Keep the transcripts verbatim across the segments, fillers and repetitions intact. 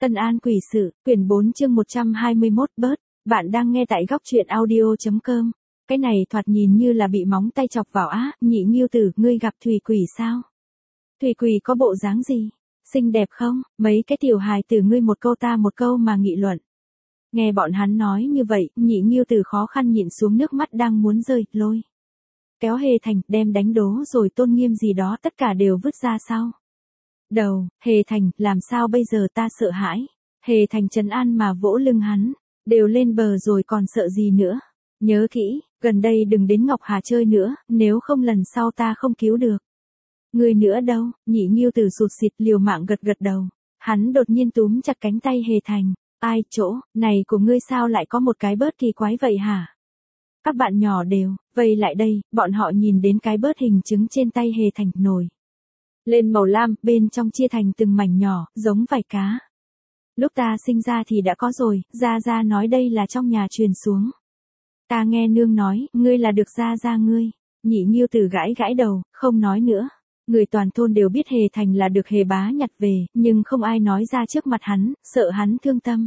Tân An quỷ sự, quyển bốn chương một trăm hai mươi mốt bớt, bạn đang nghe tại góc truyện audio.com. Cái này thoạt nhìn như là bị móng tay chọc vào á, Nhị Nghiêu Tử, ngươi gặp Thủy Quỷ sao? Thủy Quỷ có bộ dáng gì? Xinh đẹp không? Mấy cái tiểu hài tử ngươi một câu ta một câu mà nghị luận. Nghe bọn hắn nói như vậy, Nhị Nghiêu Tử khó khăn nhịn xuống nước mắt đang muốn rơi, lôi. Kéo Hề Thành, đem đánh đố rồi tôn nghiêm gì đó tất cả đều vứt ra sau. Đầu, Hề Thành, làm sao bây giờ ta sợ hãi. Hề Thành trấn an mà vỗ lưng hắn, đều lên bờ rồi còn sợ gì nữa. Nhớ kỹ, gần đây đừng đến Ngọc Hà chơi nữa, nếu không lần sau ta không cứu được. Người nữa đâu? Nhị Nghiêu Tử sụt sịt liều mạng gật gật đầu. Hắn đột nhiên túm chặt cánh tay Hề Thành. Ai chỗ, này của ngươi sao lại có một cái bớt kỳ quái vậy hả? Các bạn nhỏ đều, vây lại đây, bọn họ nhìn đến cái bớt hình trứng trên tay Hề Thành nổi lên màu lam, bên trong chia thành từng mảnh nhỏ, giống vảy cá. Lúc ta sinh ra thì đã có rồi, Gia Gia nói đây là trong nhà truyền xuống. Ta nghe nương nói, ngươi là được Gia Gia ngươi. Nhị Nghiêu Tử gãi gãi đầu, không nói nữa. Người toàn thôn đều biết Hề Thành là được Hề bá nhặt về, nhưng không ai nói ra trước mặt hắn, sợ hắn thương tâm.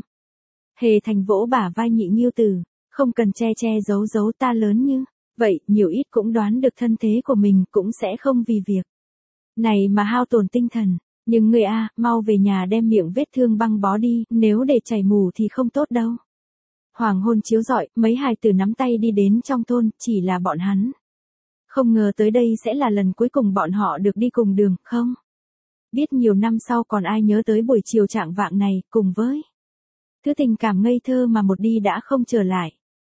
Hề Thành vỗ bả vai Nhị Nghiêu Tử, không cần che che giấu giấu, ta lớn như vậy, nhiều ít cũng đoán được thân thế của mình, cũng sẽ không vì việc này mà hao tổn tinh thần. Nhưng người a, mau về nhà đem miệng vết thương băng bó đi, nếu để chảy mù thì không tốt đâu. Hoàng hôn chiếu rọi, mấy hài tử nắm tay đi đến trong thôn, chỉ là bọn hắn không ngờ tới đây sẽ là lần cuối cùng bọn họ được đi cùng đường, không biết nhiều năm sau còn ai nhớ tới buổi chiều trạng vạng này, cùng với thứ tình cảm ngây thơ mà một đi đã không trở lại.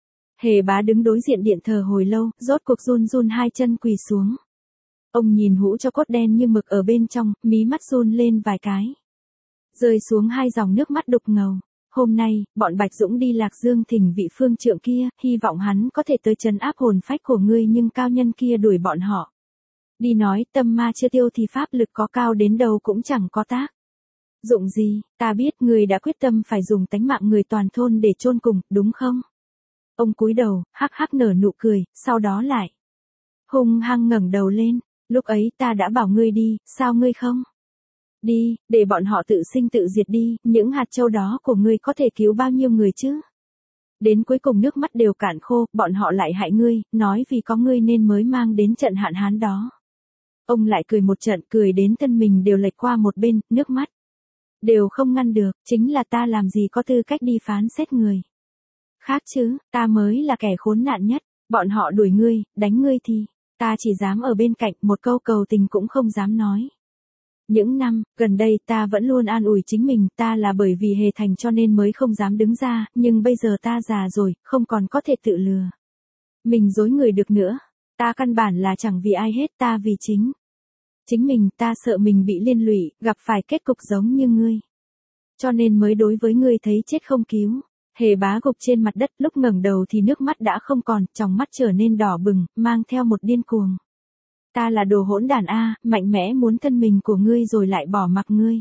Hề bá đứng đối diện điện thờ hồi lâu, rốt cuộc run run hai chân quỳ xuống. Ông nhìn hũ cho cốt đen như mực ở bên trong, mí mắt run lên vài cái. Rơi xuống hai dòng nước mắt đục ngầu. Hôm nay, bọn Bạch Dũng đi Lạc Dương thỉnh vị phương trượng kia, hy vọng hắn có thể tới trấn áp hồn phách của ngươi, nhưng cao nhân kia đuổi bọn họ đi nói tâm ma chưa tiêu thì pháp lực có cao đến đâu cũng chẳng có tác dụng gì. Ta biết ngươi đã quyết tâm phải dùng tánh mạng người toàn thôn để chôn cùng, đúng không? Ông cúi đầu, hắc hắc nở nụ cười, sau đó lại hung hăng ngẩng đầu lên. Lúc ấy ta đã bảo ngươi đi, sao ngươi không đi, để bọn họ tự sinh tự diệt đi, những hạt châu đó của ngươi có thể cứu bao nhiêu người chứ? Đến cuối cùng nước mắt đều cạn khô, bọn họ lại hại ngươi, nói vì có ngươi nên mới mang đến trận hạn hán đó. Ông lại cười một trận, cười đến thân mình đều lệch qua một bên, nước mắt đều không ngăn được, chính là ta làm gì có tư cách đi phán xét người khác chứ, ta mới là kẻ khốn nạn nhất, bọn họ đuổi ngươi, đánh ngươi thì ta chỉ dám ở bên cạnh, một câu cầu tình cũng không dám nói. Những năm gần đây ta vẫn luôn an ủi chính mình, ta là bởi vì Hề Thành cho nên mới không dám đứng ra, nhưng bây giờ ta già rồi, không còn có thể tự lừa mình dối người được nữa. Ta căn bản là chẳng vì ai hết, ta vì chính chính mình, ta sợ mình bị liên lụy, gặp phải kết cục giống như ngươi, cho nên mới đối với ngươi thấy chết không cứu. Hề bá gục trên mặt đất, lúc ngẩng đầu thì nước mắt đã không còn, tròng mắt trở nên đỏ bừng, mang theo một điên cuồng. Ta là đồ hỗn đàn a, mạnh mẽ muốn thân mình của ngươi rồi lại bỏ mặc ngươi.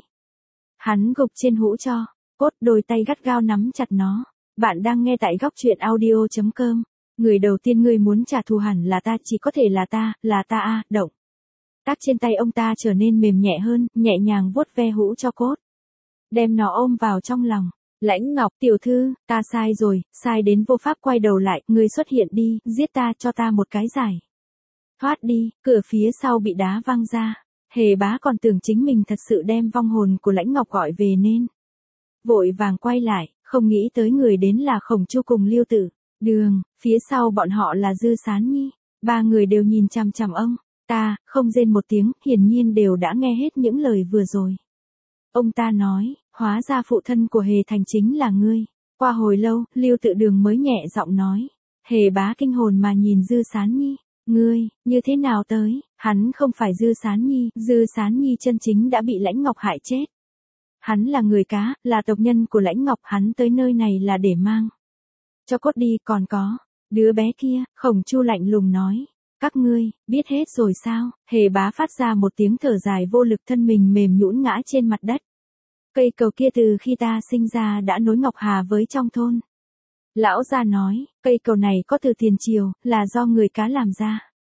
Hắn gục trên hũ cho cốt, đôi tay gắt gao nắm chặt nó. Bạn đang nghe tại góc truyện audio.com. Người đầu tiên ngươi muốn trả thù hẳn là ta, chỉ có thể là ta, là ta a, động tác trên tay ông ta trở nên mềm nhẹ hơn, nhẹ nhàng vuốt ve hũ cho cốt, đem nó ôm vào trong lòng. Lãnh Ngọc tiểu thư, ta sai rồi, sai đến vô pháp quay đầu lại, ngươi xuất hiện đi, giết ta, cho ta một cái giải thoát đi. Cửa phía sau bị đá văng ra. Hề bá còn tưởng chính mình thật sự đem vong hồn của Lãnh Ngọc gọi về nên vội vàng quay lại, không nghĩ tới người đến là Khổng Chu cùng Liêu Tử. Đường, phía sau bọn họ là Dư Sán Nhi. Ba người đều nhìn chằm chằm ông ta, không rên một tiếng, hiển nhiên đều đã nghe hết những lời vừa rồi. Ông ta nói, hóa ra phụ thân của Hề Thành chính là ngươi. Qua hồi lâu, Liêu Tự Đường mới nhẹ giọng nói. Hề bá kinh hồn mà nhìn Dư Sán Nhi. Ngươi, như thế nào tới? Hắn không phải Dư Sán Nhi, Dư Sán Nhi chân chính đã bị Lãnh Ngọc hại chết. Hắn là người cá, là tộc nhân của Lãnh Ngọc, hắn tới nơi này là để mang cho cốt đi, còn có đứa bé kia, Khổng Chu lạnh lùng nói. Các ngươi, biết hết rồi sao? Hề bá phát ra một tiếng thở dài vô lực, thân mình mềm nhũn ngã trên mặt đất. Cây cầu kia từ khi ta sinh ra đã nối Ngọc Hà với trong thôn. Lão gia nói, cây cầu này có từ tiền triều, là do người cá làm ra.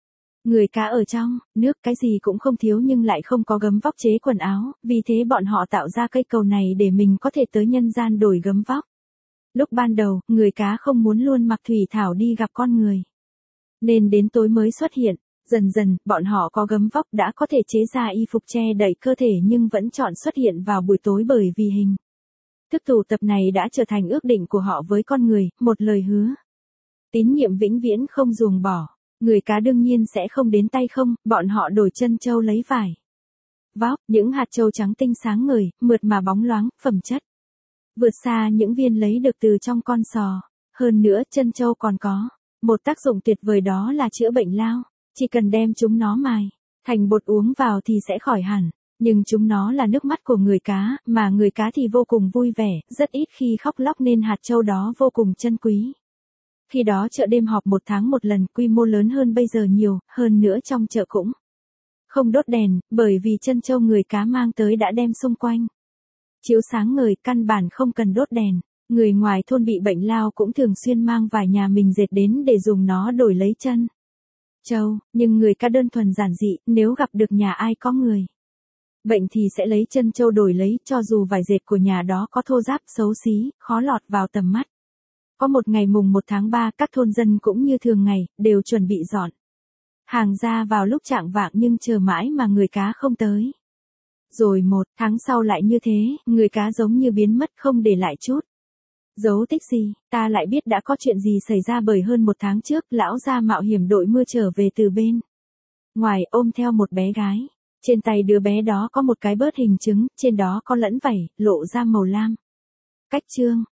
Người cá ở trong, nước cái gì cũng không thiếu nhưng lại không có gấm vóc chế quần áo, vì thế bọn họ tạo ra cây cầu này để mình có thể tới nhân gian đổi gấm vóc. Lúc ban đầu, người cá không muốn luôn mặc thủy thảo đi gặp con người. Nên đến tối mới xuất hiện, dần dần, bọn họ có gấm vóc đã có thể chế ra y phục che đậy cơ thể nhưng vẫn chọn xuất hiện vào buổi tối bởi vì hình thức tụ tập này đã trở thành ước định của họ với con người, một lời hứa. Tín nhiệm vĩnh viễn không ruồng bỏ. Người cá đương nhiên sẽ không đến tay không, bọn họ đổi chân châu lấy vải. Vóc, những hạt châu trắng tinh sáng ngời, mượt mà bóng loáng, phẩm chất. Vượt xa những viên lấy được từ trong con sò. Hơn nữa, chân châu còn có một tác dụng tuyệt vời đó là chữa bệnh lao. Chỉ cần đem chúng nó mài thành bột uống vào thì sẽ khỏi hẳn. Nhưng chúng nó là nước mắt của người cá, mà người cá thì vô cùng vui vẻ, rất ít khi khóc lóc nên hạt châu đó vô cùng chân quý. Khi đó chợ đêm họp một tháng một lần, quy mô lớn hơn bây giờ nhiều, hơn nữa trong chợ cũng không đốt đèn, bởi vì chân châu người cá mang tới đã đem xung quanh chiếu sáng ngời, căn bản không cần đốt đèn. Người ngoài thôn bị bệnh lao cũng thường xuyên mang vài nhà mình dệt đến để dùng nó đổi lấy chân châu, nhưng người cá đơn thuần giản dị, nếu gặp được nhà ai có người bệnh thì sẽ lấy chân châu đổi lấy, cho dù vải dệt của nhà đó có thô ráp, xấu xí, khó lọt vào tầm mắt. Có một ngày mùng một tháng ba, các thôn dân cũng như thường ngày, đều chuẩn bị dọn hàng ra vào lúc chạng vạng nhưng chờ mãi mà người cá không tới. Rồi một tháng sau lại như thế, người cá giống như biến mất không để lại chút dấu tích gì. Ta lại biết đã có chuyện gì xảy ra bởi hơn một tháng trước, lão gia mạo hiểm đội mưa trở về từ bên ngoài ôm theo một bé gái. Trên tay đứa bé đó có một cái bớt hình trứng, trên đó có lẫn vảy, lộ ra màu lam. Cách chương